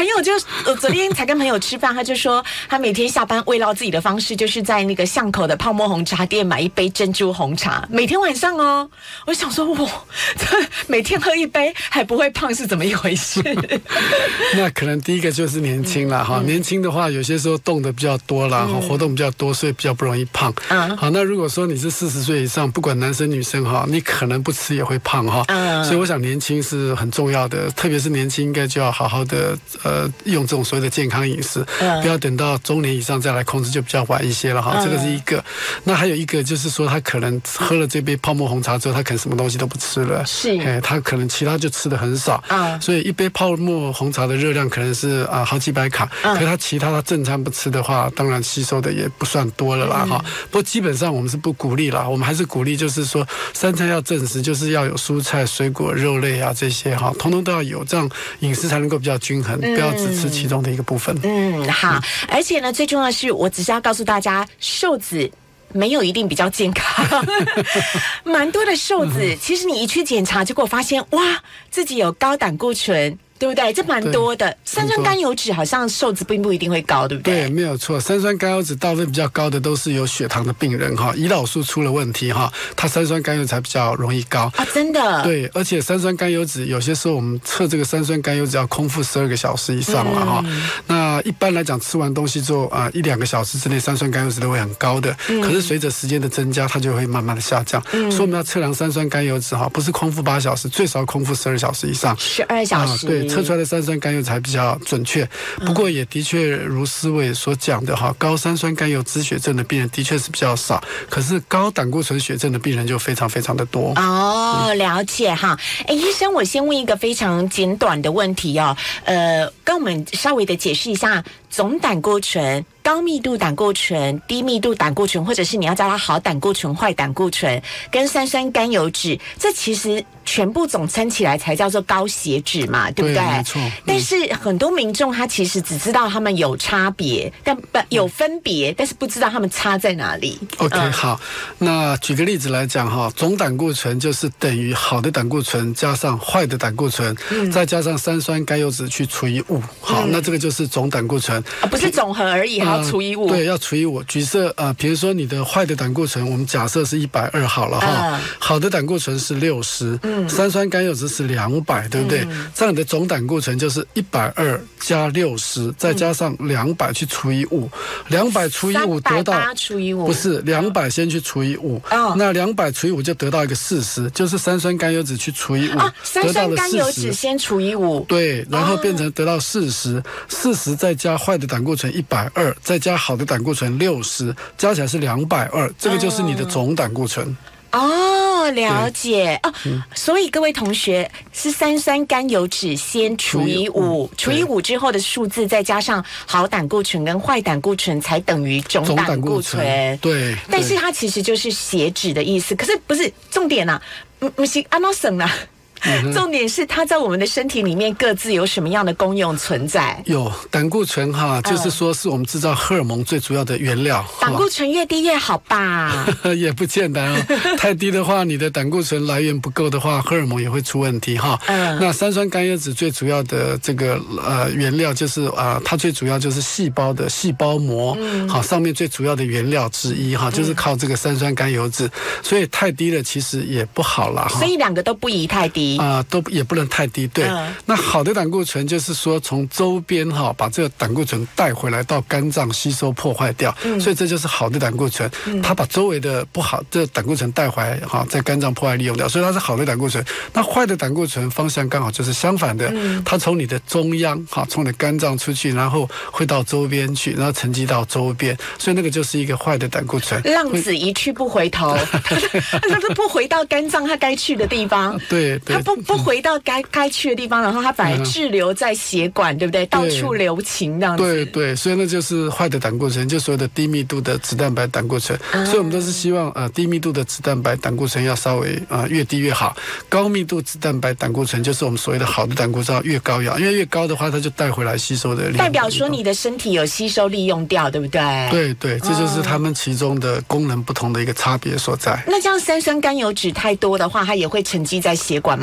朋友就昨天才跟朋友吃饭，他就说他每天下班慰劳自己的方式，就是在那个巷口的泡沫红茶店买一杯珍珠红茶，每天晚上哦。我想说，哇，每天喝一杯还不会胖是怎么一回事？ 那可能第一个就是年轻啦哈，年轻的话有些时候动的比较多啦，活动比较多，所以比较不容易胖。好，那如果说你是40岁以上，不管男生女生哈，你可能不吃也会胖哈。所以我想年轻是很重要的，特别是年轻应该就要好好的用这种所谓的健康饮食，不要等到中年以上再来控制，就比较晚一些了哈。这个是一个。那还有一个就是说，他可能喝了这杯泡沫红茶之后，他可能什么东西都不吃了，是，他可能其他就吃的很少，所以一杯泡沫红茶的热量可能是好几百卡，可是他其他他正餐不吃的话，当然吸收的也不算多了啦哈。不过基本上我们是不鼓励啦，我们还是鼓励就是说三餐要正食，就是要有蔬菜、水果、肉类啊这些哈，通通都要有，这样饮食才能够比较均衡，不要只吃其中的一个部分。 好，而且呢，最重要的是，我只是要告诉大家，瘦子没有一定比较健康，蛮多的瘦子，其实你一去检查，结果发现哇，自己有高胆固醇。对不对？这蛮多的。三酸甘油酯好像瘦子并不一定会高，对不对？ 对，没有错。三酸甘油酯大部分比较高的都是有血糖的病人哈，胰岛素出了问题哈，他三酸甘油才比较容易高啊，真的。对， 而且三酸甘油酯有些时候我们测这个三酸甘油酯要空腹12个小时以上了哈。那一般来讲，吃完东西之后1-2个小时之内三酸甘油酯都会很高的，可是随着时间的增加，它就会慢慢的下降。所以我们要测量三酸甘油酯哈，不是空腹8小时，最少空腹12小时以上。 12小时。 对。测出来的三酸甘油才比较准确，不过也的确如思伟所讲的哈，高三酸甘油脂血症的病人的确是比较少，可是高胆固醇血症的病人就非常非常的多。 了解哈。医生，我先问一个非常简短的问题哦，跟我们稍微的解释一下总胆固醇、高密度胆固醇、低密度胆固醇，或者是你要叫它好胆固醇、坏胆固醇，跟三酸甘油酯，这其实全部总称起来才叫做高血脂嘛，对不对？ 没错。 但是很多民众他其实只知道他们有差别，但有分别，但是不知道他们差在哪里。 OK， 好，那举个例子来讲哈，总胆固醇就是等于好的胆固醇加上坏的胆固醇，再加上三酸甘油酯去除以5，好，那这个就是总胆固醇。 不是总和而已，还要除以5。 对，要除以5。举设比如说你的坏的胆固醇，我们假设是120好了哈，好的胆固醇是60，三酸甘油酯是200，对不对？这样你的总胆固醇就是120加60，再加上200去除以5，200除以5得到 380除以5， 不是200先去除以5，那200除以5就得到一个40，就是三酸甘油酯去除以5， 三酸甘油酯先除以5， 对，然后变成得到40，40再加坏的胆固醇120，再加好的胆固醇60，加起来是220，这个就是你的总胆固醇。 了解所以各位同学是三酸甘油酯先除以5，除以5之后的数字再加上好胆固醇跟坏胆固醇才等于总胆固醇。 对， 但是它其实就是血脂的意思，可是不是重点啊，不是安怎算啦。重点是它在我们的身体里面各自有什么样的功用存在？有胆固醇哈，就是说是我们制造荷尔蒙最主要的原料。 胆固醇越低越好吧？ 也不见得太低的话，你的胆固醇来源不够的话，荷尔蒙也会出问题哈。那三酸甘油酯最主要的这个原料就是它最主要就是细胞的细胞膜，好，上面最主要的原料之一哈，就是靠这个三酸甘油酯，所以太低了其实也不好啦。 所以两个都不宜太低。 都也不能太低，对。那好的胆固醇就是说从周边把这个胆固醇带回来到肝脏吸收破坏掉，所以这就是好的胆固醇。它把周围的不好的胆固醇带回来在肝脏破坏利用掉，所以它是好的胆固醇。那坏的胆固醇方向刚好就是相反的，它从你的中央从你的肝脏出去，然后会到周边去，然后沉积到周边，所以那个就是一个坏的胆固醇。 浪子一去不回头，它都不回到肝脏它该去的地方。 对， 它不回到该去的地方，然后它反而滞留在血管，对不对？到处留情这样子。 对，所以那就是坏的胆固醇，就所谓的低密度的脂蛋白胆固醇。所以我们都是希望低密度的脂蛋白胆固醇要稍微越低越好。高密度脂蛋白胆固醇就是我们所谓的好的胆固醇，越高越好，因为越高的话，它就带回来吸收的量。 代表说你的身体有吸收利用掉，对不对？ 对，这就是它们其中的功能不同的一个差别所在。 那这样三酸甘油酯太多的话，它也会沉积在血管吗？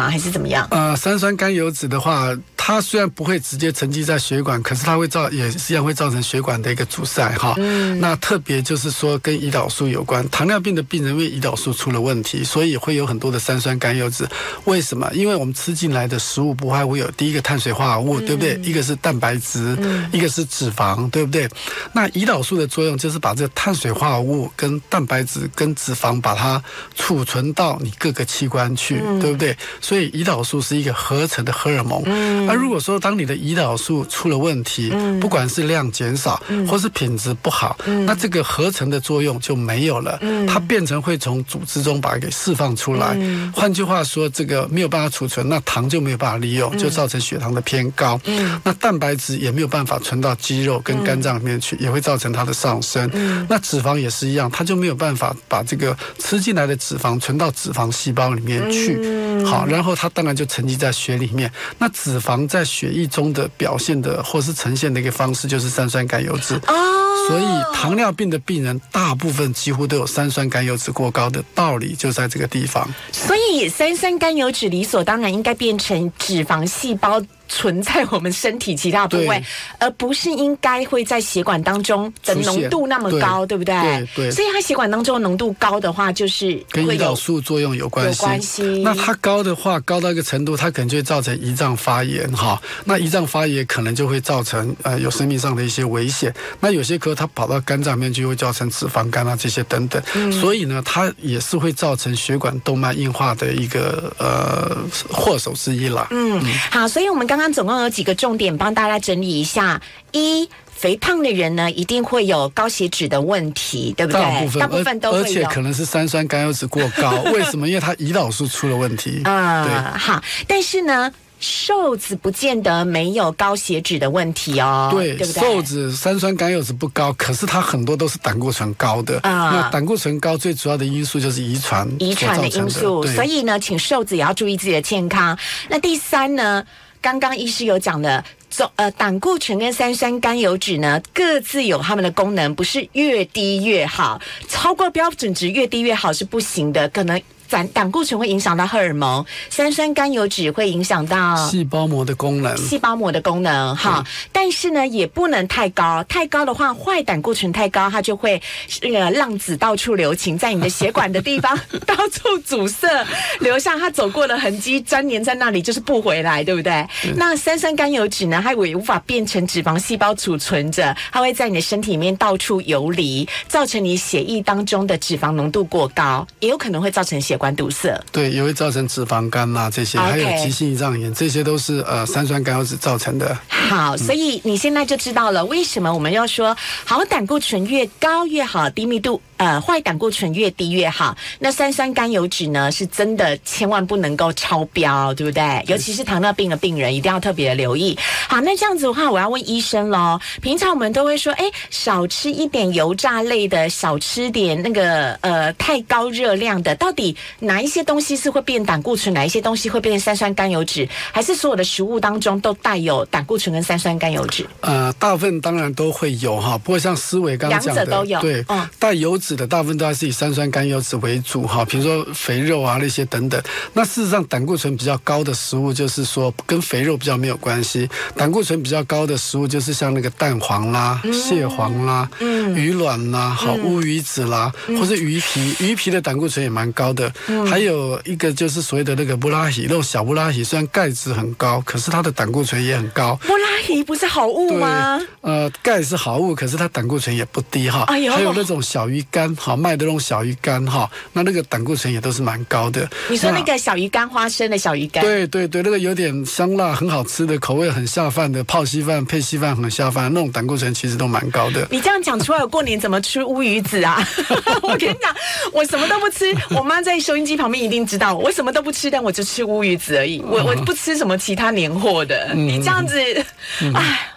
吗？还是怎么样？ 三酸甘油酯的话，它虽然不会直接沉积在血管，可是它也是一样会造成血管的一个阻塞哈。那特别就是说跟胰岛素有关，糖尿病的病人因为胰岛素出了问题，所以会有很多的三酸甘油酯。为什么？因为我们吃进来的食物不外乎有第一个碳水化合物，对不对？一个是蛋白质，一个是脂肪，对不对？那胰岛素的作用就是把这个碳水化合物跟蛋白质跟脂肪把它储存到你各个器官去，对不对？所以胰岛素是一个合成的荷尔蒙。而如果说当你的胰岛素出了问题，不管是量减少或是品质不好，那这个合成的作用就没有了，它变成会从组织中把它给释放出来。换句话说，这个没有办法储存，那糖就没有办法利用，就造成血糖的偏高。那蛋白质也没有办法存到肌肉跟肝脏里面去，也会造成它的上升。那脂肪也是一样，它就没有办法把这个吃进来的脂肪存到脂肪细胞里面去。好，然后它当然就沉积在血里面。那脂肪在血液中的表现的或是呈现的一个方式就是三酸甘油酯。所以糖尿病的病人大部分几乎都有三酸甘油酯过高的道理就在这个地方。 所以三酸甘油酯理所当然应该变成脂肪细胞存在我们身体其他部位，而不是应该会在血管当中的浓度那么高， 对不对？ 对。 所以它血管当中的浓度高的话，就是跟胰岛素作用有关系。那它高的话，高到一个程度，它可能就会造成胰脏发炎哈。那胰脏发炎可能就会造成有生命上的一些危险。那有些它跑到肝脏里面就会造成脂肪肝啊这些等等。所以呢，它也是会造成血管动脉硬化的一个祸首之一啦。 好，所以我们刚刚总共有几个重点帮大家整理一下。一，肥胖的人呢，一定会有高血脂的问题，对不对？大部分都会有， 而且可能是三酸甘油酯过高。为什么？因为它胰岛素出了问题。对， 好，但是呢，瘦子不见得没有高血脂的问题哦，对不对？ 瘦子三酸甘油酯不高，可是它很多都是胆固醇高的。那胆固醇高最主要的因素就是遗传的因素，所以呢，请瘦子也要注意自己的健康。那第三呢，刚刚医师有讲的。胆固醇跟三酸甘油酯呢，各自有它们的功能，不是越低越好，超过标准值越低越好是不行的，可能。胆固醇会影响到荷尔蒙，三酸甘油酯会影响到细胞膜的功能， 哈。但是呢，也不能太高，太高的话，坏胆固醇太高，它就会浪子到处留情，在你的血管的地方到处阻塞，留下它走过的痕迹，粘连在那里，就是不回来，对不对？那三酸甘油酯呢，它也无法变成脂肪细胞储存着，它会在你的身体里面到处游离，造成你血液当中的脂肪浓度过高，也有可能会造成血管堵塞， 对，也会造成脂肪肝啊这些，还有急性胰脏炎，这些都是三酸甘油酯造成的。 好，所以你现在就知道了为什么我们要说好胆固醇越高越好，低密度坏胆固醇越低越好。那三酸甘油酯呢，是真的千万不能够超标，对不对？尤其是糖尿病的病人一定要特别的留意。好，那这样子的话，我要问医生咯，平常我们都会说少吃一点油炸类的，少吃点那个太高热量的，到底哪一些东西是会变胆固醇，哪一些东西会变三酸甘油酯，还是所有的食物当中都带有胆固醇跟三酸甘油酯？ 大部分当然都会有哈，不过像思维刚刚讲的， 两者都有。 对，带油脂的大部分都还是以三酸甘油酯为主哈，比如说肥肉啊那些等等。那事实上胆固醇比较高的食物，就是说跟肥肉比较没有关系。胆固醇比较高的食物就是像那个蛋黄啦、蟹黄啦、鱼卵啦、乌鱼子啦，或是鱼皮，鱼皮的胆固醇也蛮高的。还有一个就是所谓的那个布拉希，那种小布拉希，虽然钙质很高，可是它的胆固醇也很高。 布拉希不是好物吗？ 钙是好物，可是它胆固醇也不低哈。还有那种小鱼干，卖的那种小鱼干哈，那个胆固醇也都是蛮高的。 你说那个小鱼干，花生的小鱼干？ 对对对，那个有点香辣，很好吃的，口味很下饭的，泡稀饭配稀饭很下饭，那种胆固醇其实都蛮高的。 你这样讲出来，我过年怎么吃乌鱼子啊？我跟你讲，我什么都不吃，我妈在收音机旁边一定知道我什么都不吃，但我就吃乌鱼子而已，我不吃什么其他年货的。你这样子，哎。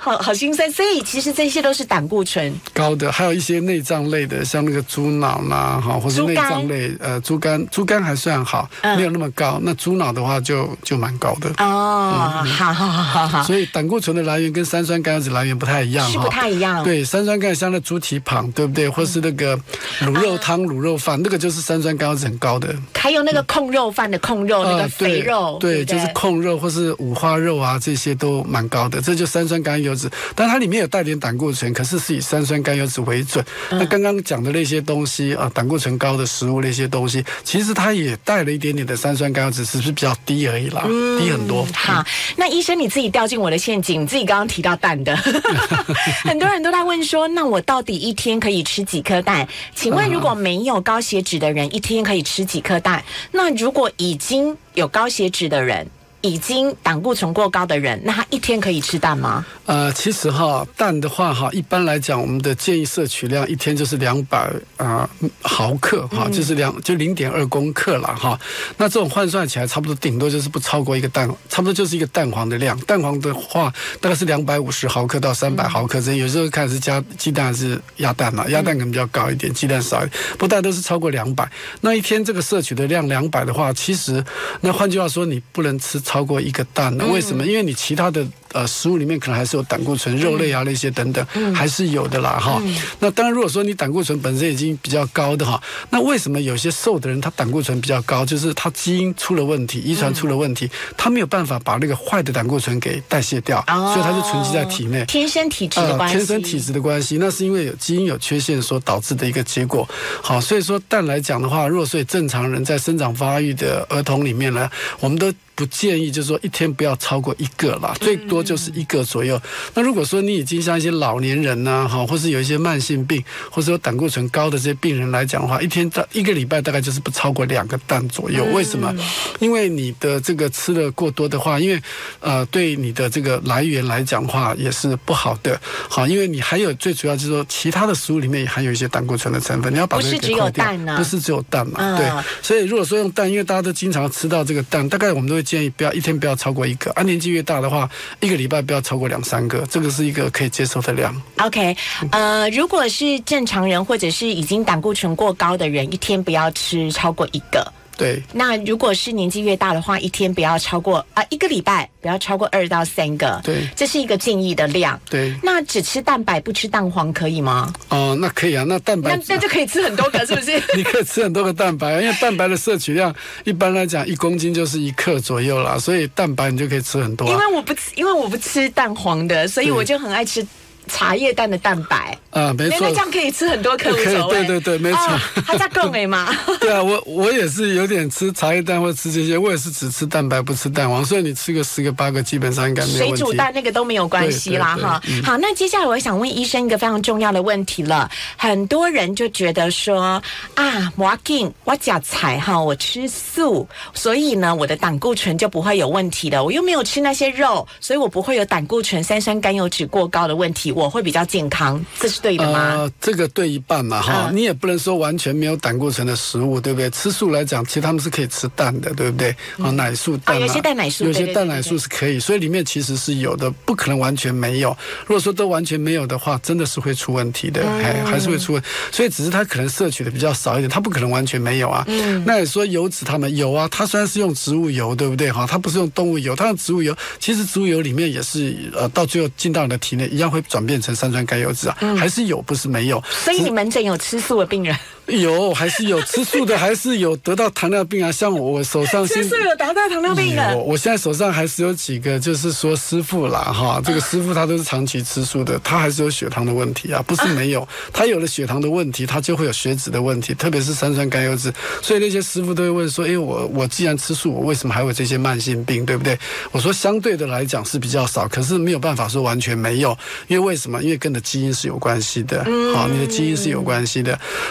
好心酸。所以其实这些都是胆固醇高的，还有一些内脏类的，像那个猪脑啦，哈，或者内脏类，猪肝还算好，没有那么高。那猪脑的话就蛮高的。 哦，好。 所以胆固醇的来源跟三酸甘油脂来源不太一样， 是不太一样。 对，三酸甘油像那猪蹄膀，对不对？或是那个卤肉汤、卤肉饭，那个就是三酸甘油脂很高的。 还有那个控肉饭的控肉，那个肥肉， 对，就是控肉或是五花肉啊，这些都蛮高的。这就三酸甘油脂，但它里面有带点胆固醇，可是是以三酸甘油脂为准。那刚刚讲的那些东西啊，胆固醇高的食物那些东西，其实它也带了一点点的三酸甘油脂，只是比较低而已啦，低很多。 好，那医生你自己掉进我的陷阱，你自己刚刚提到蛋的，很多人都在问说，那我到底一天可以吃几颗蛋？请问如果没有高血脂的人，一天可以吃几颗蛋？那如果已经有高血脂的人，已经胆固醇过高的人，那他一天可以吃蛋吗？ 其实蛋的话一般来讲，我们的建议摄取量一天就是200毫克就是0.2公克啦哈。那这种换算起来，差不多顶多就是不超过一个蛋，差不多就是一个蛋黄的量。蛋黄的话，大概是250毫克到300毫克之间，有时候看是加鸡蛋还是鸭蛋啦，鸭蛋可能比较高一点，鸡蛋少一点，不过大概都是超过200。那一天这个摄取的量200的话，其实那换句话说，你不能吃超过一个蛋了。为什么？因为你其他的食物里面可能还是有胆固醇，肉类啊那些等等，还是有的啦哈。那当然，如果说你胆固醇本身已经比较高的哈，那为什么有些瘦的人他胆固醇比较高？就是他基因出了问题，遗传出了问题，他没有办法把那个坏的胆固醇给代谢掉，所以他就存积在体内。 天生体质的关系， 天生体质的关系，那是因为有基因有缺陷所导致的一个结果。好，所以说蛋来讲的话，如果说正常人在生长发育的儿童里面呢，我们都不建议就是说一天不要超过一个啦，最多就是1个左右。那如果说你已经像一些老年人呐，或是有一些慢性病，或是有胆固醇高的这些病人来讲的话，一个礼拜大概就是不超过2个蛋左右。为什么？因为你的这个吃的过多的话，因为对你的这个来源来讲的话也是不好的。好，因为你还有最主要就是说其他的食物里面也含有一些胆固醇的成分，你要把这个给扣掉。不是只有蛋啊，不是只有蛋嘛？对。所以如果说用蛋，因为大家都经常吃到这个蛋，大概我们都会建议一天不要超过1个。年纪越大的话，一个礼拜不要超过2、3个，这个是一个可以接受的量。 OK， 如果是正常人或者是已经胆固醇过高的人，一天不要吃超过1个。 对， 那如果是年纪越大的话，一天不要超过一个礼拜不要超过2到3个。 对， 这是一个建议的量。 对， 那只吃蛋白不吃蛋黄可以吗？ 那可以啊。那蛋白那就可以吃很多个，是不是？ 你可以吃很多个蛋白，因为蛋白的摄取量一般来讲1公斤就是1克左右啦，所以蛋白你就可以吃很多。因为我不吃蛋黄的，所以我就很爱吃茶叶蛋的蛋白没错， 那这样可以吃很多颗，无所谓。 对，没错。 它在更美嘛？ 对啊，我也是有点吃茶叶蛋或吃这些，我也是只吃蛋白不吃蛋黄，所以你吃个10个8个基本上应该没有问题。 水煮蛋那个都没有关系啦哈。好，那接下来我想问医生一个非常重要的问题了。很多人就觉得说我吃菜哈，我吃素，所以呢我的胆固醇就不会有问题的。我又没有吃那些肉，所以我不会有胆固醇、三酸甘油脂过高的问题，我会比较健康，这是对的吗？ 这个对一半嘛哈，你也不能说完全没有胆固醇的食物，对不对？吃素来讲，其实他们是可以吃蛋的，对不对？奶素蛋有些蛋奶素， 有些蛋奶素是可以，所以里面其实是有的，不可能完全没有。如果说都完全没有的话，真的是会出问题的，还是会出问题。所以只是它可能摄取的比较少一点，它不可能完全没有啊。那你说油脂他们有啊，它虽然是用植物油，对不对哈？它不是用动物油，它用植物油，其实植物油里面也是到最后进到你的体内，一样会转变成三酸甘油脂啊，还是有，不是没有。 所以你门诊有吃素的病人？ 有，还是有吃素的，还是有得到糖尿病啊。像我手上吃素有得到糖尿病的， 我现在手上还是有几个，就是说师傅啦哈，这个师傅他都是长期吃素的，他还是有血糖的问题啊，不是没有，他有了血糖的问题，他就会有血脂的问题，特别是三酸甘油脂。所以那些师傅都会问说，我既然吃素，我为什么还有这些慢性病，对不对？我说相对的来讲是比较少，可是没有办法说完全没有，因为为什么？因为跟你的基因是有关系的，你的基因是有关系的，所以呢，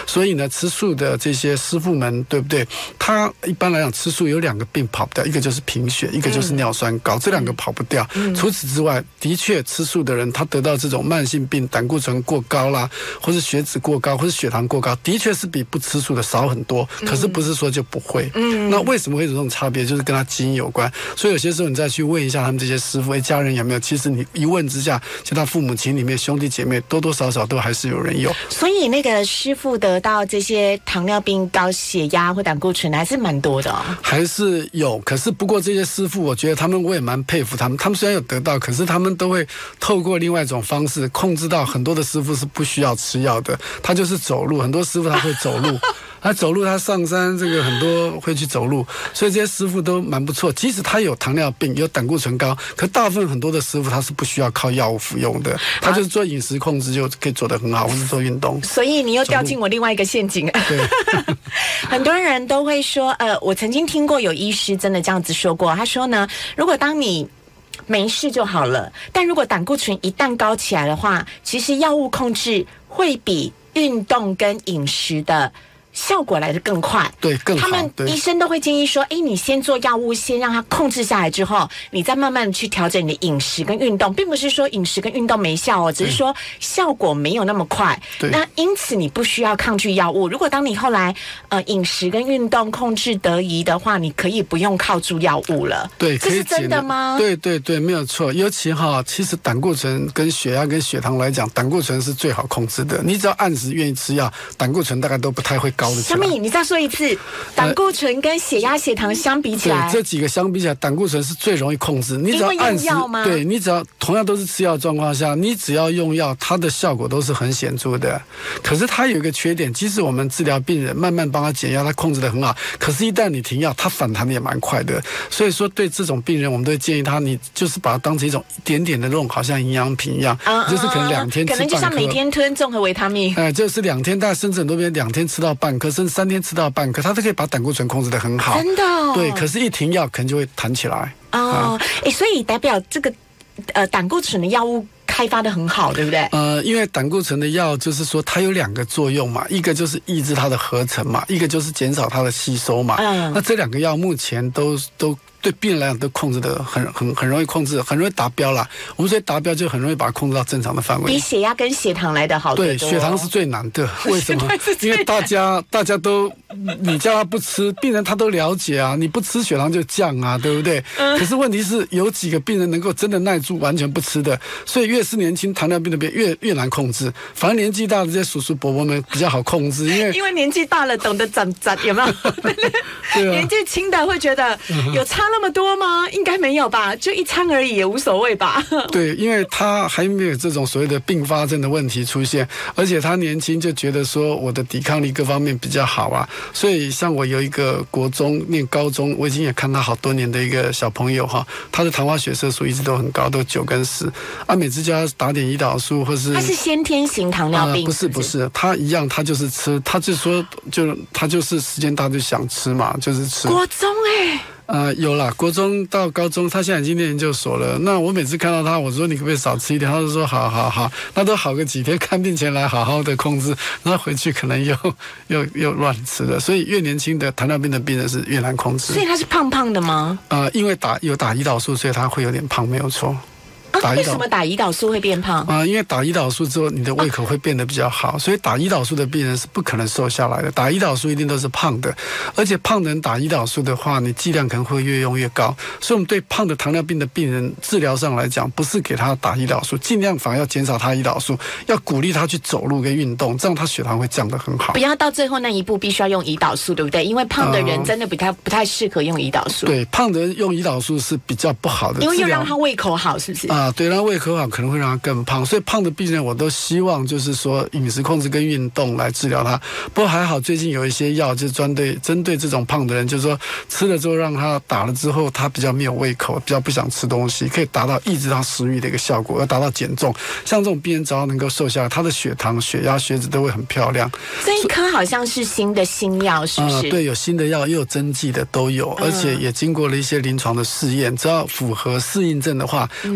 吃素的这些师傅们，对不对？他一般来讲吃素有2个病跑不掉，一个就是贫血，一个就是尿酸高，这2个跑不掉。除此之外，的确吃素的人他得到这种慢性病，胆固醇过高啦，或是血脂过高，或是血糖过高，的确是比不吃素的少很多。可是不是说就不会。那为什么会有这种差别？就是跟他基因有关。所以有些时候你再去问一下他们这些师傅，家人有没有？其实你一问之下，就他父母亲里面兄弟姐妹多多少少都还是有人有。 所以那个师傅得到这些糖尿病、高血压或胆固醇还是蛮多的哦。 还是有，可是不过这些师傅，我觉得我也蛮佩服他们。他们虽然有得到，可是他们都会透过另外一种方式控制到。很多的师傅是不需要吃药的，他就是走路。很多师傅他会走路。他走路，他上山，这个很多会去走路，所以这些师傅都蛮不错。即使他有糖尿病、有胆固醇高，可大部分很多的师傅他是不需要靠药物服用的，他就是做饮食控制就可以做得很好，或是做运动。 所以你又掉进我另外一个陷阱。 对， 很多人都会说，我曾经听过有医师真的这样子说过，他说呢，如果当你没事就好了，但如果胆固醇一旦高起来的话，其实药物控制会比运动跟饮食的效果来得更快， 对，更好。 他们医生都会建议说，你先做药物，先让它控制下来之后，你再慢慢的去调整你的饮食跟运动，并不是说饮食跟运动没效哦，只是说效果没有那么快。那因此你不需要抗拒药物。如果当你后来饮食跟运动控制得宜的话，你可以不用靠住药物了。 对， 这是真的吗？ 对对对，没有错。尤其其实胆固醇跟血压跟血糖来讲，胆固醇是最好控制的。你只要按时愿意吃药，胆固醇大概都不太会高的。 小米，你再说一次，胆固醇跟血压、血糖相比起来， 对，这几个相比起来，胆固醇是最容易控制。你只要按时，对，你只要同样都是吃药状况下，你只要用药，它的效果都是很显著的。可是它有一个缺点，即使我们治疗病人，慢慢帮他减压，他控制得很好，可是一旦你停药，他反弹的也蛮快的。所以说，对这种病人，我们都会建议他，你就是把它当成一种一点点的那种，好像营养品一样，就是可能2天吃半颗， 可能就像每天吞综合维他命， 就是2天，大概甚至很多边2天吃到半颗，甚至3天吃到半颗，它都可以把胆固醇控制得很好。 真的哦？ 对，可是一停药，可能就会弹起来。 所以代表这个胆固醇的药物开发得很好，对不对？ 因为胆固醇的药就是说它有2个作用嘛，一个就是抑制它的合成嘛，一个就是减少它的吸收嘛。那这2个药目前都对病人来讲都控制的很容易控制，很容易达标啦。我们所以达标就很容易把它控制到正常的范围， 比血压跟血糖来的好得多。 对，血糖是最难的。为什么？因为大家都你叫他不吃，病人他都了解啊，你不吃血糖就降啊，对不对？可是问题是有几个病人能够真的耐住完全不吃的，所以越是年轻糖尿病的病越难控制。反而年纪大的这些叔叔伯伯们比较好控制，因为年纪大了懂得攒有没有？对啊，年纪轻的会觉得有差那么多吗？应该没有吧，就一餐而已也无所谓吧。 对，因为他还没有这种所谓的并发症的问题出现，而且他年轻就觉得说我的抵抗力各方面比较好啊，所以像我有一个国中念高中，我已经也看他好多年的一个小朋友他的糖化血色素一直都很高，都9跟10啊，每次叫他打点胰岛素或是他是先天型糖尿病， 不是，他一样，他就是吃，他就说他就是时间大就想吃嘛，就是吃。 国中有啦，国中到高中，他现在已经念研究所了。那我每次看到他，我说你可不可以少吃一点？他就说好，那都好个几天，看病前来好好的控制，那回去可能又乱吃了。所以越年轻的糖尿病的病人是越难控制。 所以他是胖胖的吗？ 因为有打胰岛素，所以他会有点胖，没有错。 为什么打胰岛素会变胖？ 因为打胰岛素之后，你的胃口会变得比较好，所以打胰岛素的病人是不可能瘦下来的。打胰岛素一定都是胖的，而且胖的人打胰岛素的话，你剂量可能会越用越高。所以我们对胖的糖尿病的病人治疗上来讲，不是给他打胰岛素，尽量反而要减少他胰岛素，要鼓励他去走路跟运动，这样他血糖会降得很好。 不要到最后那一步必须要用胰岛素，对不对？因为胖的人真的不太适合用胰岛素。 对，胖的人用胰岛素是比较不好的， 因为又让他胃口好，是不是？ 对，让胃口好可能会让他更胖，所以胖的病人我都希望就是说饮食控制跟运动来治疗他。不过还好最近有一些药就是针对这种胖的人，就是说吃了之后让他打了之后他比较没有胃口，比较不想吃东西，可以达到抑制他食欲的一个效果，要达到减重。像这种病人只要能够瘦下来，他的血糖、血压、血脂都会很漂亮。 这一颗好像是新的新药，是不是？ 对，有新的药也有针剂的都有，而且也经过了一些临床的试验，只要符合适应症的话，我们都会建议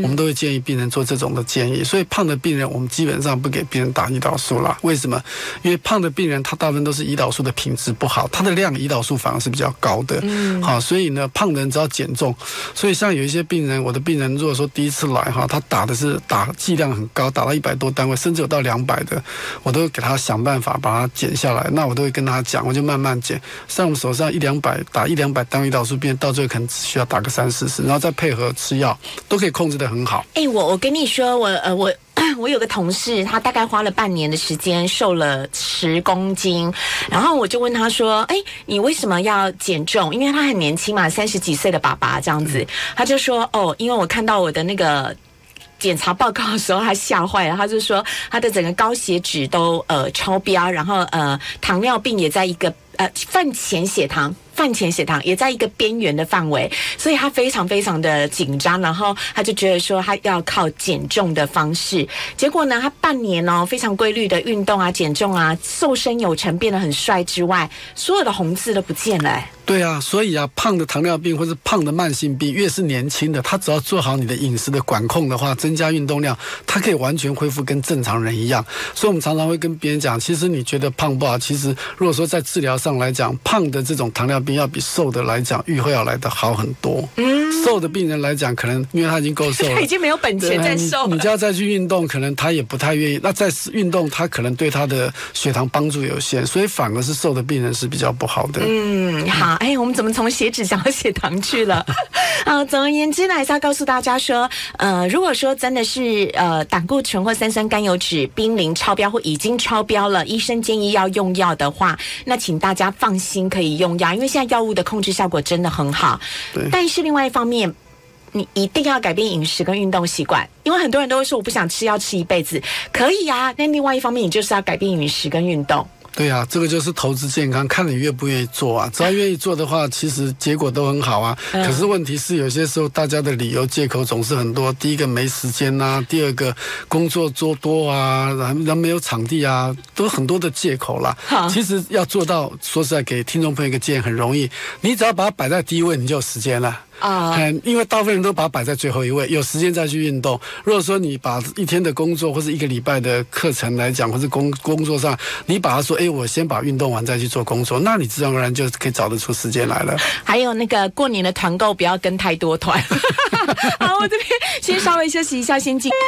建议病人做这种的建议。所以胖的病人我们基本上不给病人打胰岛素啦。为什么？因为胖的病人他大部分都是胰岛素的品质不好，他的量胰岛素反而是比较高的。好，所以呢，胖的人只要减重。所以像有一些病人，我的病人如果说第一次来哈，他打剂量很高，打到100多单位，甚至有到200的，我都给他想办法把它减下来。那我都会跟他讲，我就慢慢减。像我们手上打100-200单位胰岛素病人，到最后可能只需要打个30-40，然后再配合吃药，都可以控制得很好。 我跟你说，我有个同事，他大概花了半年的时间瘦了10公斤，然后我就问他说：“你为什么要减重？”因为他很年轻嘛，30几岁的爸爸这样子，他就说：“因为我看到我的那个检查报告的时候，他吓坏了，他就说他的整个高血脂都超标，然后糖尿病也在一个饭前血糖也在一个边缘的范围，所以他非常非常的紧张，然后他就觉得说他要靠减重的方式，结果呢，他半年非常规律的运动啊、减重啊，瘦身有成，变得很帅之外，所有的红字都不见了。 对啊，所以啊，胖的糖尿病或是胖的慢性病，越是年轻的，他只要做好你的饮食的管控的话，增加运动量，他可以完全恢复跟正常人一样。所以我们常常会跟别人讲，其实你觉得胖不好，其实如果说在治疗上来讲，胖的这种糖尿病要比瘦的来讲，愈会要来得好很多。瘦的病人来讲，可能因为他已经够瘦了， 他已经没有本钱再瘦了， 你就要再去运动，可能他也不太愿意。那再运动，他可能对他的血糖帮助有限，所以反而是瘦的病人是比较不好的。 好，我们怎么从血脂讲到血糖去了？总而言之呢，还是要告诉大家说，如果说真的是胆固醇或三酸甘油酯濒临超标或已经超标了，医生建议要用药的话，那请大家放心可以用药，因为现在药物的控制效果真的很好。但是另外一方面，你一定要改变饮食跟运动习惯，因为很多人都会说我不想吃药吃一辈子，可以啊。但另外一方面，你就是要改变饮食跟运动。 对啊，这个就是投资健康，看你愿不愿意做啊。只要愿意做的话，其实结果都很好啊。可是问题是，有些时候大家的理由借口总是很多。第一个没时间啊，第二个工作做多啊，人没有场地啊，都很多的借口啦。其实要做到，说实在，给听众朋友一个建议很容易，你只要把它摆在第一位，你就有时间了。因为大部分人都把它摆在最后一位，有时间再去运动。如果说你把一天的工作或是一个礼拜的课程来讲，或是工作上，你把它说，我先把运动完再去做工作，那你自然而然就可以找得出时间来了。 还有那个过年的团购，不要跟太多团。好，我这边先稍微休息一下，先进。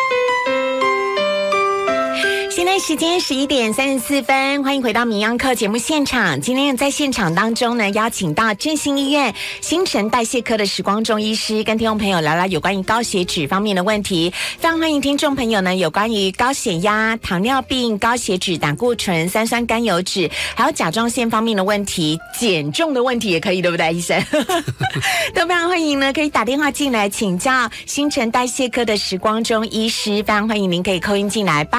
现在时间11点34分，欢迎回到名医课节目现场。今天在现场当中呢，邀请到振兴医院新陈代谢科的时光中医师，跟听众朋友聊聊有关于高血脂方面的问题。非常欢迎听众朋友呢，有关于高血压、糖尿病、高血脂、胆固醇、三酸甘油酯，还有甲状腺方面的问题，减重的问题也可以，对不对，医生？都非常欢迎呢，可以打电话进来请教新陈代谢科的时光中医师。非常欢迎您可以扣音进来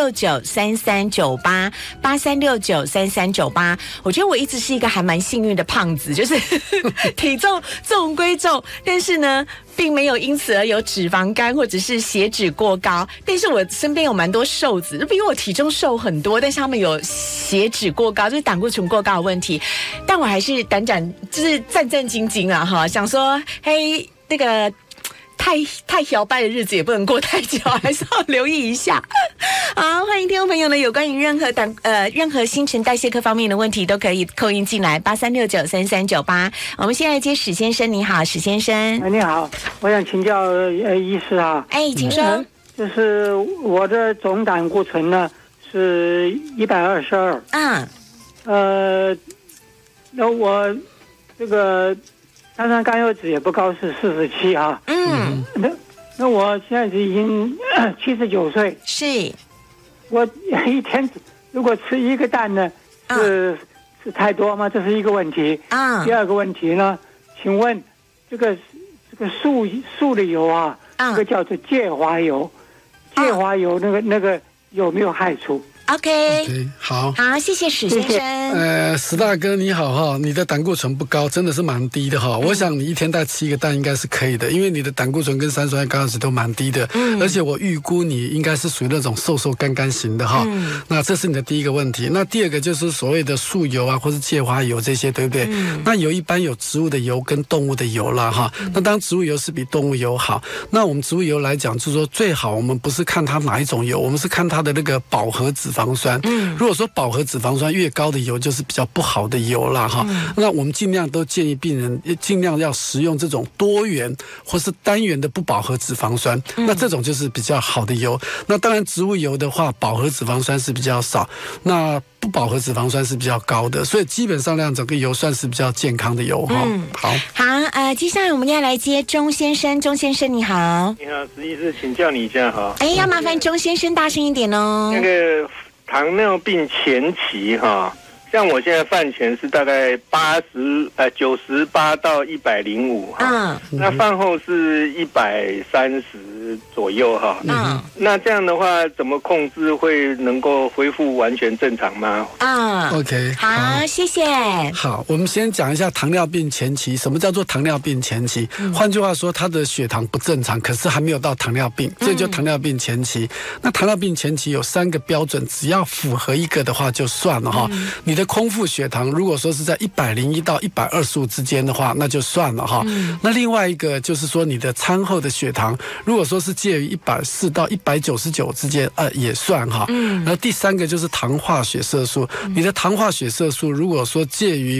83693398，83693398。我觉得我一直是一个还蛮幸运的胖子，就是体重重归重，但是呢，并没有因此而有脂肪肝或者是血脂过高。但是我身边有蛮多瘦子，比我体重瘦很多，但是他们有血脂过高，就是胆固醇过高的问题。但我还是就是战战兢兢啊，哈，想说，嘿，那个。太摇摆的日子也不能过太久，还是要留意一下。好，欢迎听众朋友呢，有关于任何新陈代谢科方面的问题，都可以扣音进来83693398。我们先来接史先生，你好，史先生。 你好，我想请教医师啊。 请说。 就是我的总胆固醇呢是122。那我这个三酸甘油酯也不高，是47啊。那我现在已经79岁。 是。我一天如果吃一个蛋呢，是太多吗？这是一个问题。第二个问题呢，请问这个素的油啊，这个叫做芥花油，芥花油那个有没有害处？ OK， 好， 谢谢史先生。 史大哥你好哈，你的胆固醇不高，真的是蛮低的哈。我想你一天带吃1个蛋应该是可以的，因为你的胆固醇跟三酸甘油酯都蛮低的，而且我预估你应该是属于那种瘦干型的哈。那这是你的第一个问题。那第二个就是所谓的素油啊，或是芥花油这些，对不对？那油一般有植物的油跟动物的油啦哈。那当然植物油是比动物油好。那我们植物油来讲，就是说最好我们不是看它哪一种油，我们是看它的那个饱和脂肪酸。如果说饱和脂肪酸越高的油就是比较不好的油啦哈。那我们尽量都建议病人尽量要食用这种多元或是单元的不饱和脂肪酸，那这种就是比较好的油。那当然植物油的话，饱和脂肪酸是比较少，那不饱和脂肪酸是比较高的，所以基本上整个油算是比较健康的油哈。 好，接下来我们要来接钟先生。钟先生你好。 你好，实际是请教你一下哈。 要麻烦钟先生大声一点哦。 那个糖尿病前期哈，像我现在饭前是大概98到105哈，那饭后是130左右哈。那这样的话怎么控制会能够恢复完全正常吗 ？OK， 好，谢谢。 好，我们先讲一下糖尿病前期。什么叫做糖尿病前期？换句话说，他的血糖不正常，可是还没有到糖尿病，这就糖尿病前期。那糖尿病前期有3个标准，只要符合1个的话就算了哈。你的空腹血糖如果说是在101到125之间的话，那就算了哈。那另外一个就是说，你的餐后的血糖如果说是介于140到199之间，也算哈。然后第3个就是糖化血色素，你的糖化血色素如果说介于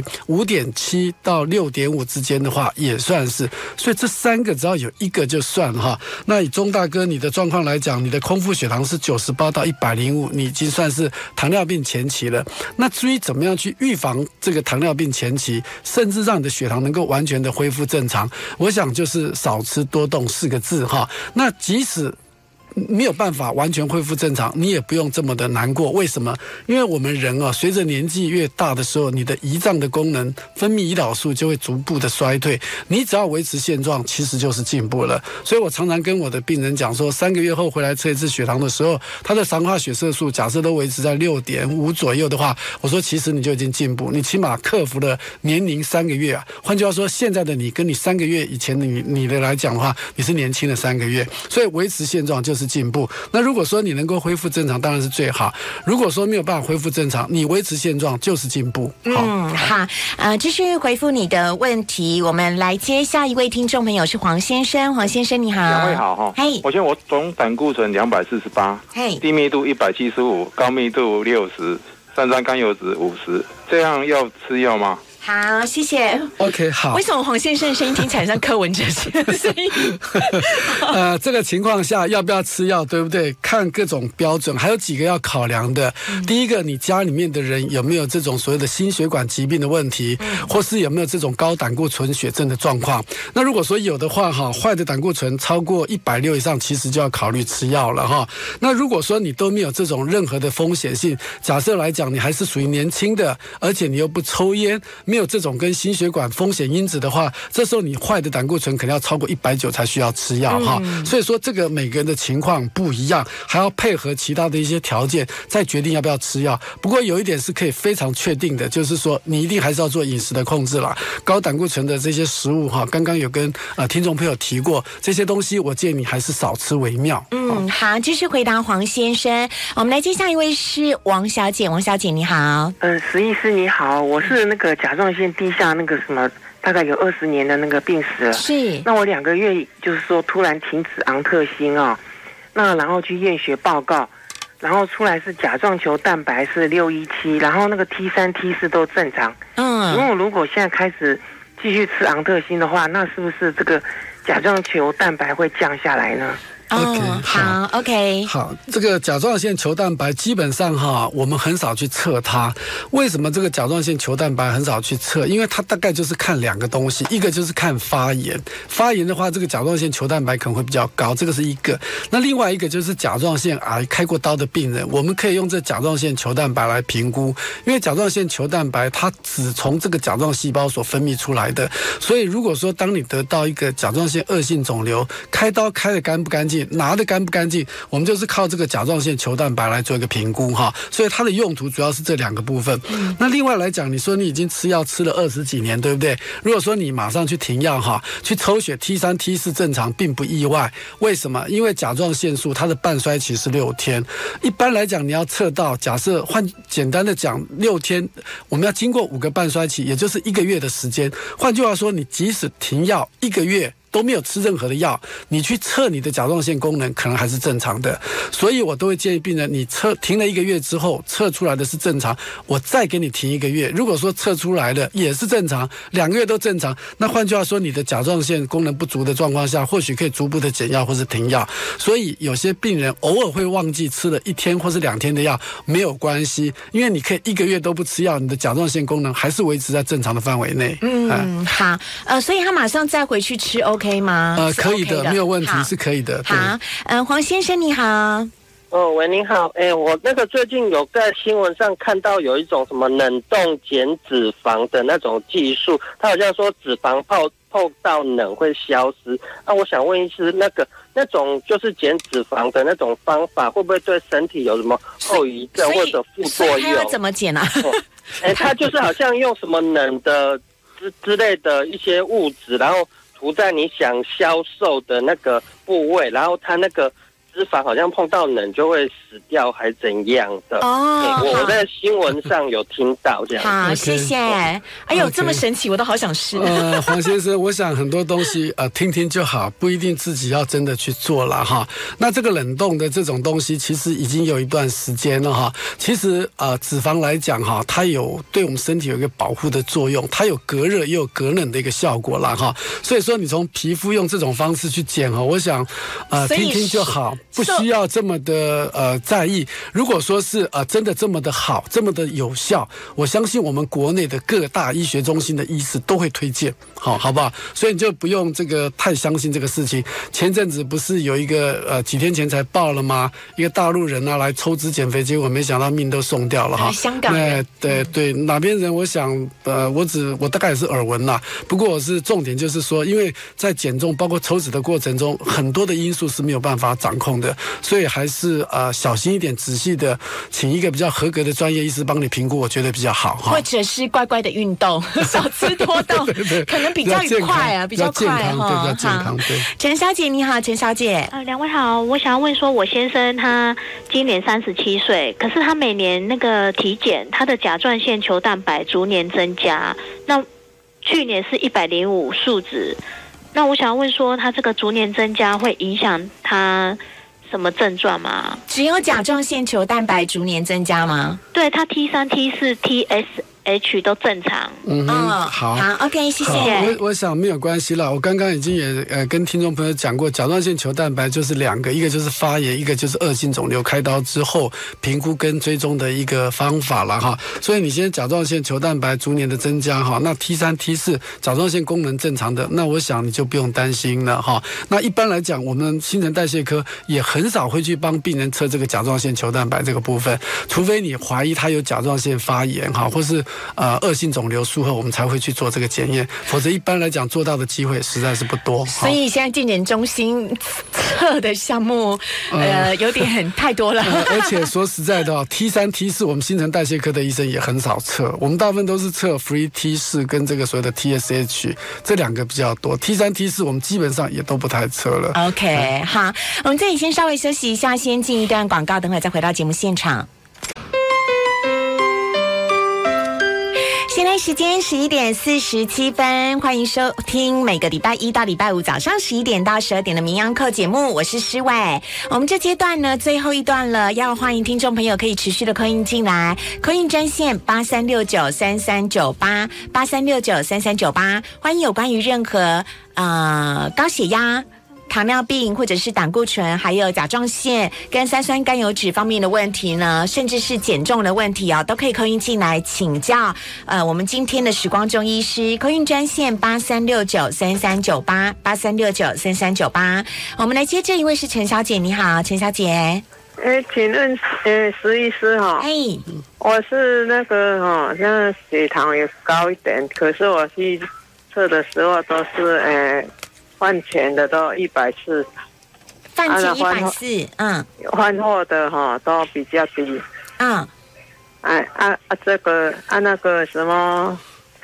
5.7到6.5之间的话，也算是。所以这3个只要有1个就算哈。那以钟大哥你的状况来讲，你的空腹血糖是98到105，你已经算是糖尿病前期了。那至于怎么样去预防这个糖尿病前期，甚至让你的血糖能够完全的恢复正常，我想就是少吃多动4个字哈。那即使没有办法完全恢复正常，你也不用这么的难过。为什么？因为我们人随着年纪越大的时候，你的胰脏的功能分泌胰岛素就会逐步的衰退，你只要维持现状其实就是进步了。所以我常常跟我的病人讲说，3个月后回来测一次血糖的时候，他的糖化血色素假设都维持在6.5左右的话，我说其实你就已经进步，你起码克服了年龄3个月啊。换句话说，现在的你跟你3个月以前的你的来讲的话，你是年轻了3个月，所以维持现状就是进步。那如果说你能够恢复正常，当然是最好。如果说没有办法恢复正常，你维持现状就是进步。 好，继续回复你的问题，我们来接下一位听众朋友是黄先生。黄先生你好。 两位好哈。我现在我总胆固醇248，低密度175，高密度60，三酸甘油酯50，这样要吃药吗？ 好，谢谢。 OK， 好。 为什么黄先生的声音听起来像柯文哲的声音？ 这个情况下要不要吃药，对不对？看各种标准，还有几个要考量的。第一个，你家里面的人有没有这种所谓的心血管疾病的问题，或是有没有这种高胆固醇血症的状况？那如果说有的话，坏的胆固醇超过160以上，其实就要考虑吃药了哈。那如果说你都没有这种任何的风险性，假设来讲你还是属于年轻的，而且你又不抽烟，没有这种跟心血管风险因子的话，这时候你坏的胆固醇可能要超过190才需要吃药哈。所以说这个每个人的情况不一样，还要配合其他的一些条件再决定要不要吃药。不过有一点是可以非常确定的，就是说你一定还是要做饮食的控制啦。高胆固醇的这些食物哈，刚刚有跟听众朋友提过，这些东西我建议你还是少吃为妙。 好，这是回答黄先生。我们来接下一位是王小姐。王小姐你好。 石医师你好，我是那个甲状腺低下那个什么，大概有20年的那个病史了。 是。 那我2个月就是说突然停止昂特辛那然后去验血报告，然后出来是甲状球蛋白是617，然后那个 T3、T4 都正常。因为我如果现在开始继续吃昂特辛的话，那是不是这个甲状球蛋白会降下来呢 ？OK， 好 ，OK， 好，这个甲状腺球蛋白基本上我们很少去测它。为什么这个甲状腺球蛋白很少去测？因为它大概就是看2个东西，一个就是看发炎，发炎的话，这个甲状腺球蛋白可能会比较高，这个是一个。那另外一个就是甲状腺癌开过刀的病人，我们可以用这甲状腺球蛋白来评估，因为甲状腺球蛋白它只从这个甲状细胞所分泌出来的，所以如果说当你得到一个甲状腺恶性肿瘤，开刀开得干不干净？ 你拿的干不干净，我们就是靠这个甲状腺球蛋白来做一个评估哈。所以它的用途主要是这2个部分。那另外来讲，你说你已经吃药吃了20几年，对不对？如果说你马上去停药哈，去抽血 T3、T4 正常，并不意外。为什么？因为甲状腺素它的半衰期是6天，一般来讲你要测到，假设简单的讲，6天我们要经过5个半衰期，也就是1个月的时间。换句话说，你即使停药1个月都没有吃任何的药，你去测你的甲状腺功能可能还是正常的。所以我都会建议病人，你停了1个月之后测出来的是正常，我再给你停1个月。如果说测出来的也是正常，2个月都正常，那换句话说，你的甲状腺功能不足的状况下，或许可以逐步的减药或是停药。所以有些病人偶尔会忘记吃了1天或是2天的药，没有关系，因为你可以1个月都不吃药，你的甲状腺功能还是维持在正常的范围内。 好，所以他马上再回去吃 OK 吗？ 可以的，没有问题，是可以的。 好，黄先生你好。 喂，您好，我那个最近有在新闻上看到有一种什么冷冻减脂肪的那种技术，它好像说脂肪碰到冷会消失。那我想问一下，那种就是减脂肪的那种方法，会不会对身体有什么后遗症或者副作用？ 它要怎么减啊？ 它就是好像用什么冷的之类的一些物质，然后涂在你想消瘦的那个部位，然后它那个脂肪好像碰到冷就会死掉，还怎样的？我在新闻上有听到这样。 好，谢谢。哎呦，这么神奇，我都好想试。 黄先生，我想很多东西听听就好，不一定自己要真的去做了哈。那这个冷冻的这种东西，其实已经有一段时间了哈。其实脂肪来讲哈，它有对我们身体有一个保护的作用，它有隔热也有隔冷的一个效果啦哈。所以说，你从皮肤用这种方式去减哈，我想听听就好。不需要这么的在意。如果说是真的这么的好，这么的有效，我相信我们国内的各大医学中心的医师都会推荐，好不好？所以你就不用这个太相信这个事情。前阵子不是有一个几天前才报了吗？一个大陆人来抽脂减肥，结果没想到命都送掉了哈。 香港人。 对，哪边人？我想我大概也是耳闻啦。不过我是重点就是说，因为在减重包括抽脂的过程中，很多的因素是没有办法掌控的。所以还是小心一点，仔细的请一个比较合格的专业医师帮你评估，我觉得比较好。 或者是乖乖的运动，少吃多动，可能比较快啊，比较快哈。 比较健康。对， 陈小姐你好，陈小姐。 两位好，我想要问说，我先生他今年37岁，可是他每年那个体检，他的甲状腺球蛋白逐年增加，那去年是105数值。那我想要问说，他这个逐年增加会影响他什么症状吗？ 只有甲状腺球蛋白逐年增加吗？ 对，他 T3、T4、TSH 都正常。 好 ，OK， 谢谢。 我想没有关系了。我刚刚已经也跟听众朋友讲过，甲状腺球蛋白就是2个，一个就是发炎，一个就是恶性肿瘤开刀之后评估跟追踪的一个方法了哈。所以你现在甲状腺球蛋白逐年的增加哈，那 T3、T4 甲状腺功能正常的，那我想你就不用担心了哈。那一般来讲，我们新陈代谢科也很少会去帮病人测这个甲状腺球蛋白这个部分，除非你怀疑他有甲状腺发炎哈，或是恶性肿瘤术后，我们才会去做这个检验，否则一般来讲做到的机会实在是不多。 所以现在健检中心测的项目有点太多了。 而且说实在的T3、T4 我们新陈代谢科的医生也很少测，我们大部分都是测 free T4 跟这个所谓的 TSH 这2个比较多。T3、T4 我们基本上也都不太测了。 OK， 好，我们这里先稍微休息一下，先进一段广告，等会再回到节目现场。现在时间11点47分，欢迎收听每个礼拜1到礼拜5早上11点到12点的名扬课节目，我是诗伟。我们这阶段呢最后一段了，要欢迎听众朋友可以持续的call in进来，call in专线83693398 83693398，欢迎有关于任何高血压、糖尿病或者是胆固醇，还有甲状腺跟三酸甘油脂方面的问题呢，甚至是减重的问题都可以call in进来请教我们今天的时光中医师，call in专线83693398 83693398。我们来接这一位是陈小姐，你好，陈小姐。 请问石医师我是那个现在血糖也高一点，可是我去测的时候都是饭前的都140， 饭前140， 饭后的哈都比较低。这个那个什么，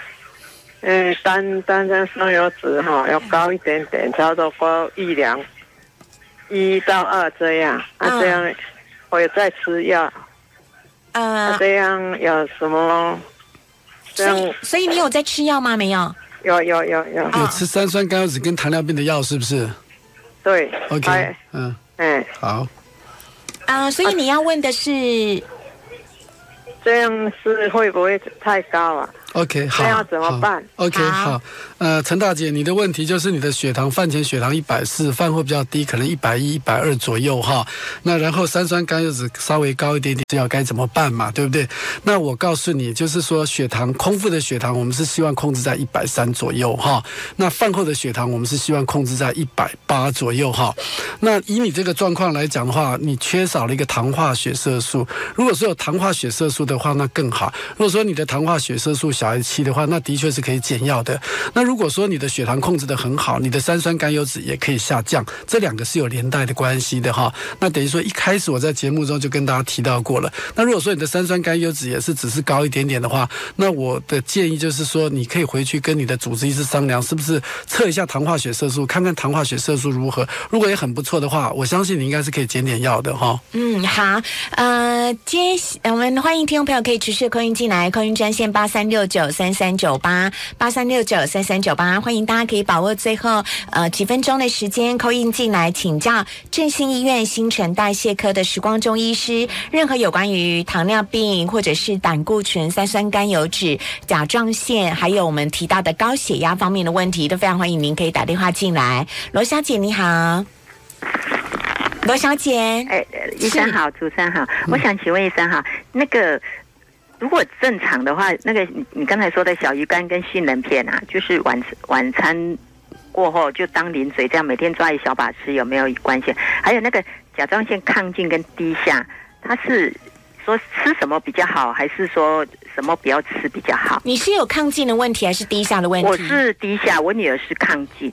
单双油脂哈要高一点点，差不多高1到2这样。这样我有在吃药。这样有什么？ 所以你有在吃药吗？没有。 有吃三酸甘油酯跟糖尿病的药是不是？ 对。 OK。好。 所以你要问的是， 这样是会不会太高啊？ OK， 好， 那要怎么办 ？OK， 好，陈大姐，你的问题就是你的血糖饭前血糖140，饭后比较低，可能110、120左右哈。那然后三酸甘油酯稍微高一点点，这要该怎么办嘛？对不对？那我告诉你，就是说血糖空腹的血糖，我们是希望控制在130左右哈。那饭后的血糖，我们是希望控制在180左右哈。那以你这个状况来讲的话，你缺少了一个糖化血色素。如果说有糖化血色素的话，那更好。如果说你的糖化血色素小于7的话，那的确是可以减药的。那如果说你的血糖控制得很好，你的三酸甘油酯也可以下降，这两个是有连带的关系的哈。那等于说一开始我在节目中就跟大家提到过了。那如果说你的三酸甘油酯也是只是高一点点的话，那我的建议就是说，你可以回去跟你的主治医师商量，是不是测一下糖化血色素，看看糖化血色素如何。如果也很不错的话，我相信你应该是可以减点药的哈。 好，我们欢迎听众朋友可以持续扣音进来，扣音专线8369339883693398，欢迎大家可以把握最后几分钟的时间扣音进来，请教振兴医院新陈代谢科的时光中医师，任何有关于糖尿病或者是胆固醇、三酸甘油酯、甲状腺，还有我们提到的高血压方面的问题，都非常欢迎您可以打电话进来。罗小姐你好。罗小姐， 医生好，主持人好，我想请问医生哈，那个如果正常的话，那个你刚才说的小鱼干跟杏仁片啊，就是晚餐过后就当零嘴，这样每天抓一小把吃，有没有关系？还有那个甲状腺亢进跟低下，它是说吃什么比较好，还是说什么不要吃比较好？ 你是有亢进的问题还是低下的问题？ 我是低下，我女儿是亢进。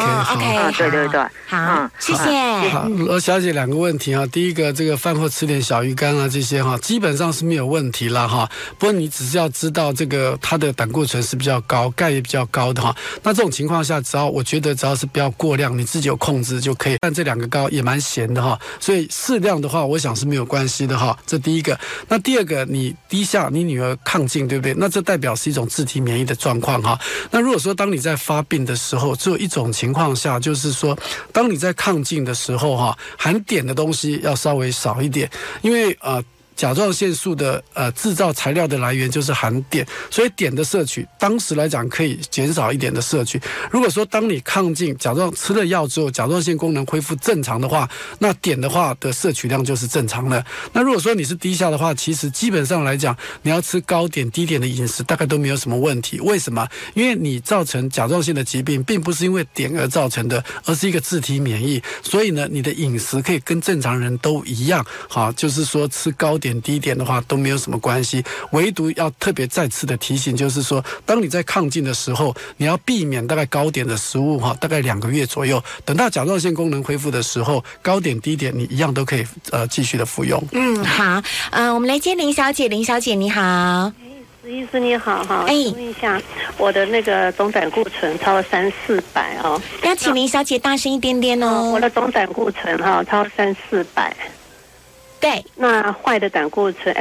OK， 对， 好，谢谢。 好，罗小姐两个问题哈，第一个这个饭后吃点小鱼干啊这些哈，基本上是没有问题啦哈。不过你只是要知道这个它的胆固醇是比较高，钙也比较高的哈。那这种情况下，我觉得只要是不要过量，你自己有控制就可以。但这两个高也蛮咸的哈，所以适量的话，我想是没有关系的哈。这第一个。那第二个，你低下，你女儿亢进，对不对？那这代表是一种自体免疫的状况哈。那如果说当你在发病的时候，只有一种情况下，就是说，当你在亢进的时候哈，含碘的东西要稍微少一点，因为甲状腺素的制造材料的来源就是含碘，所以碘的摄取当时来讲可以减少一点的摄取。如果说当你亢进吃了药之后，甲状腺功能恢复正常的话，那碘的话的摄取量就是正常的。那如果说你是低下的话，其实基本上来讲，你要吃高碘低碘的饮食大概都没有什么问题。为什么？因为你造成甲状腺的疾病并不是因为碘而造成的，而是一个自体免疫。所以呢，你的饮食可以跟正常人都一样，好，就是说吃高碘低碘的话都没有什么关系，唯独要特别再次的提醒，就是说，当你在亢进的时候，你要避免大概高碘的食物哈，大概2个月左右，等到甲状腺功能恢复的时候，高碘低碘你一样都可以继续的服用。 好，我们来接林小姐，林小姐你好。 石医师你好哈，请问一下，我的那个总胆固醇超过300-400哦， 要请林小姐大声一点点哦。 我的总胆固醇哈超过300-400。 对， 那坏的胆固醇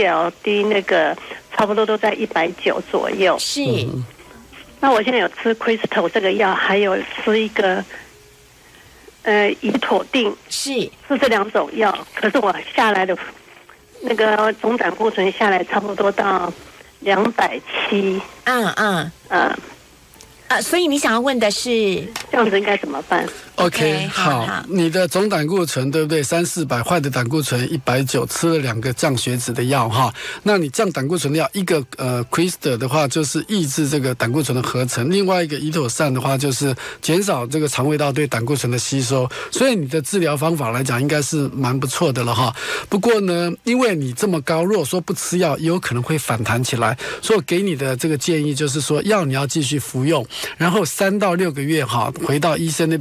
LDL 那个差不多都在190左右。 是。 那我现在有吃 Crystal 这个药，还有吃一个乙妥定， 是这2种药。可是我下来的那个总胆固醇下来差不多到270。 所以你想要问的是这样子应该怎么办？ OK， 好，你的总胆固醇对不对？300-400，坏的胆固醇190，吃了2个降血脂的药哈。那你降胆固醇的药，一个Crystal 的话就是抑制这个胆固醇的合成，另外一个乙妥善的话就是减少这个肠胃道对胆固醇的吸收。所以你的治疗方法来讲，应该是蛮不错的了哈。不过呢，因为你这么高，如果说不吃药，也有可能会反弹起来。所以我给你的这个建议就是说，药你要继续服用，然后3到6个月哈，回到医生那边去。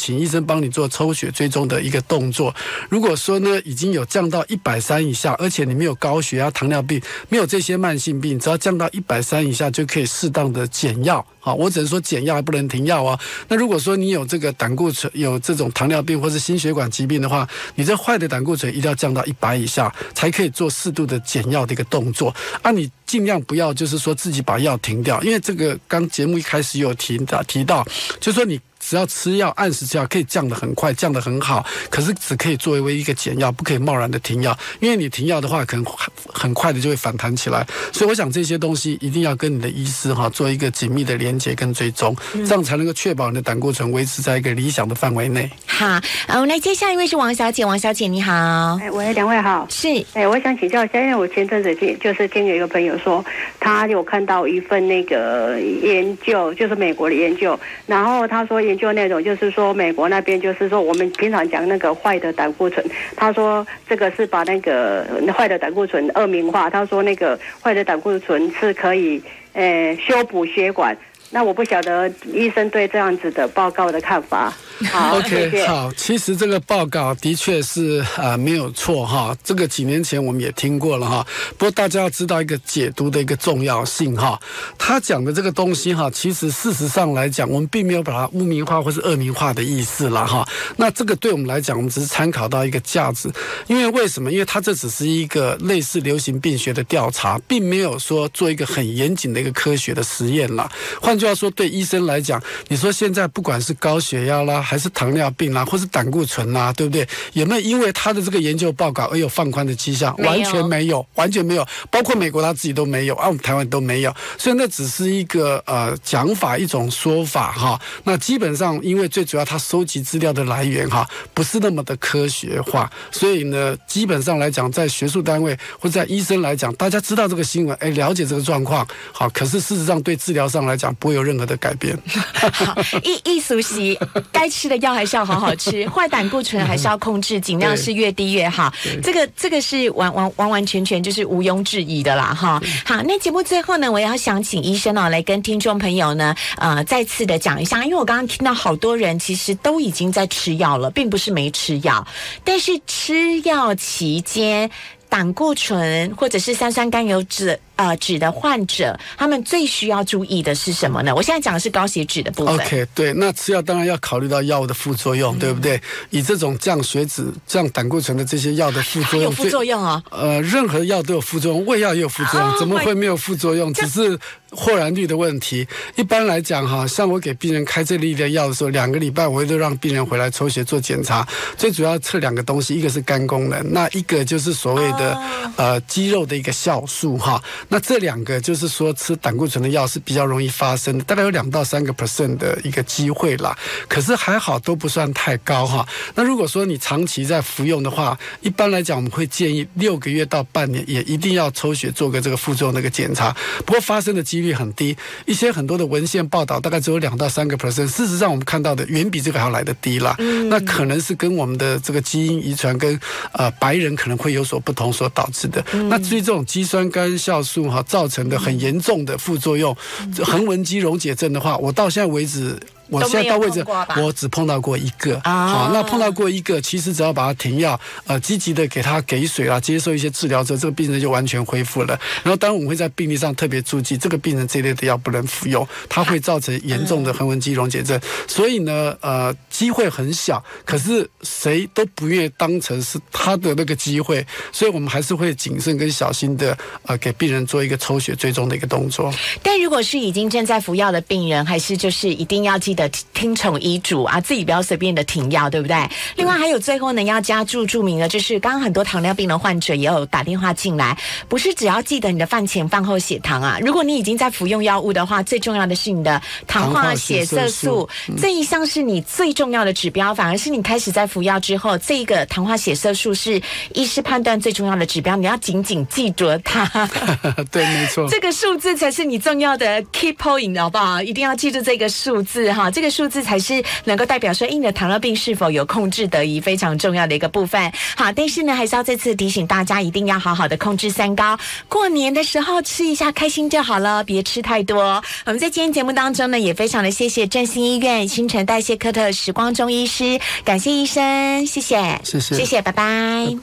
请医生帮你做抽血追踪的一个动作。如果说呢已经有降到130以下，而且你没有高血压、糖尿病，没有这些慢性病，只要降到130以下就可以适当的减药。好，我只能说减药，还不能停药哦。那如果说你有这个胆固醇、有这种糖尿病或是心血管疾病的话，你这坏的胆固醇一定要降到100以下，才可以做适度的减药的一个动作。你尽量不要就是说自己把药停掉，因为这个刚节目一开始有提到，就是说你只要吃药，按时吃药，可以降得很快，降得很好，可是只可以作为一个减药，不可以贸然的停药，因为你停药的话，可能很快的就会反弹起来。所以我想这些东西一定要跟你的医师做一个紧密的连结跟追踪，这样才能够确保你的胆固醇维持在一个理想的范围内。 好，我们来接下一位是王小姐，王小姐你好。 喂，两位好。 是， 我想请教一下，因为我前阵子就是听有一个朋友说，他有看到一份那个研究，就是美国的研究，然后他说研究内容就是说美国那边就是说我们平常讲那个坏的胆固醇，他说这个是把那个坏的胆固醇恶名化，他说那个坏的胆固醇是可以修补血管。那我不晓得医生对这样子的报告的看法。好 ，OK， 谢谢。 好，其实这个报告的确是没有错哈，这个几年前我们也听过了哈。不过大家要知道一个解读的一个重要性哈，他讲的这个东西哈，其实事实上来讲，我们并没有把它污名化或是恶名化的意思了哈。那这个对我们来讲，我们只是参考到一个价值，因为为什么？因为它这只是一个类似流行病学的调查，并没有说做一个很严谨的一个科学的实验啦。换句话说，对医生来讲，你说现在不管是高血压啦，还是糖尿病啦，或是胆固醇啦，对不对？有没有因为他的这个研究报告而有放宽的迹象？完全没有，完全没有，包括美国他自己都没有，我们台湾都没有。所以那只是一个讲法，一种说法哈。那基本上，因为最主要他收集资料的来源哈，不是那么的科学化，所以呢，基本上来讲，在学术单位或者在医生来讲，大家知道这个新闻，了解这个状况，好，可是事实上对治疗上来讲，不会有任何的改变。 好，艺术习该吃的药还是要好好吃，坏胆固醇还是要控制，尽量是越低越好。这个是完全就是毋庸置疑的啦哈。好，那节目最后呢，我要想请医生来跟听众朋友呢再次的讲一下，因为我刚刚听到好多人其实都已经在吃药了，并不是没吃药，但是吃药期间胆固醇或者是三酸甘油酯的患者，他们最需要注意的是什么呢？我现在讲的是高血脂的部分。 OK， 对，那吃药当然要考虑到药物的副作用，对不对？以这种降血脂、降胆固醇的这些药的副作用， 有副作用啊？ 任何药都有副作用，胃药也有副作用，怎么会没有副作用？只是豁然率的问题。一般来讲哈，像我给病人开这类的药的时候，2个礼拜我会都让病人回来抽血做检查，最主要测2个东西，一个是肝功能，那一个就是所谓的肌肉的一个酵素哈。那这2个就是说吃胆固醇的药是比较容易发生的，大概有2到3% 的一个机会啦。可是还好都不算太高哈。那如果说你长期在服用的话，一般来讲我们会建议6个月到半年也一定要抽血做个这个副作用的一个检查。不过发生的几率很低，一些很多的文献报道大概只有2到3%，事实上我们看到的远比这个还要来得低啦。那可能是跟我们的这个基因遗传跟白人可能会有所不同所导致的。那至于这种肌酸酐酵素造成的很严重的副作用，横纹肌溶解症的话，我到现在为止我只碰到过1个。好，那碰到过1个，其实只要把它停药，积极的给他给水啦，接受一些治疗之后，这个病人就完全恢复了。然后当然我们会在病历上特别注记，这个病人这类的药不能服用，它会造成严重的横纹肌溶解症。所以呢，机会很小，可是谁都不愿意当成是他的那个机会，所以我们还是会谨慎跟小心的给病人做一个抽血追踪的一个动作。 但如果是已经正在服药的病人，还是就是一定要记得听从医嘱啊，自己不要随便的停药，对不对？另外还有最后呢，要加注明的就是刚刚很多糖尿病的患者也有打电话进来，不是只要记得你的饭前饭后血糖啊，如果你已经在服用药物的话，最重要的是你的糖化血色素，这一项是你最重要的指标，反而是你开始在服药之后，这个糖化血色素是医师判断最重要的指标，你要紧紧记住它。 对，没错， 这个数字才是你重要的 key point， 好不好？一定要记住这个数字哈。 这个数字才是能够代表说你的糖尿病是否有控制得宜非常重要的一个部分。好，但是呢还是要再次提醒大家，一定要好好的控制三高，过年的时候吃一下开心就好了，别吃太多。我们在今天节目当中呢也非常的谢谢振兴医院新陈代谢科的时光中医师，感谢医生，谢谢， 谢谢， 拜拜。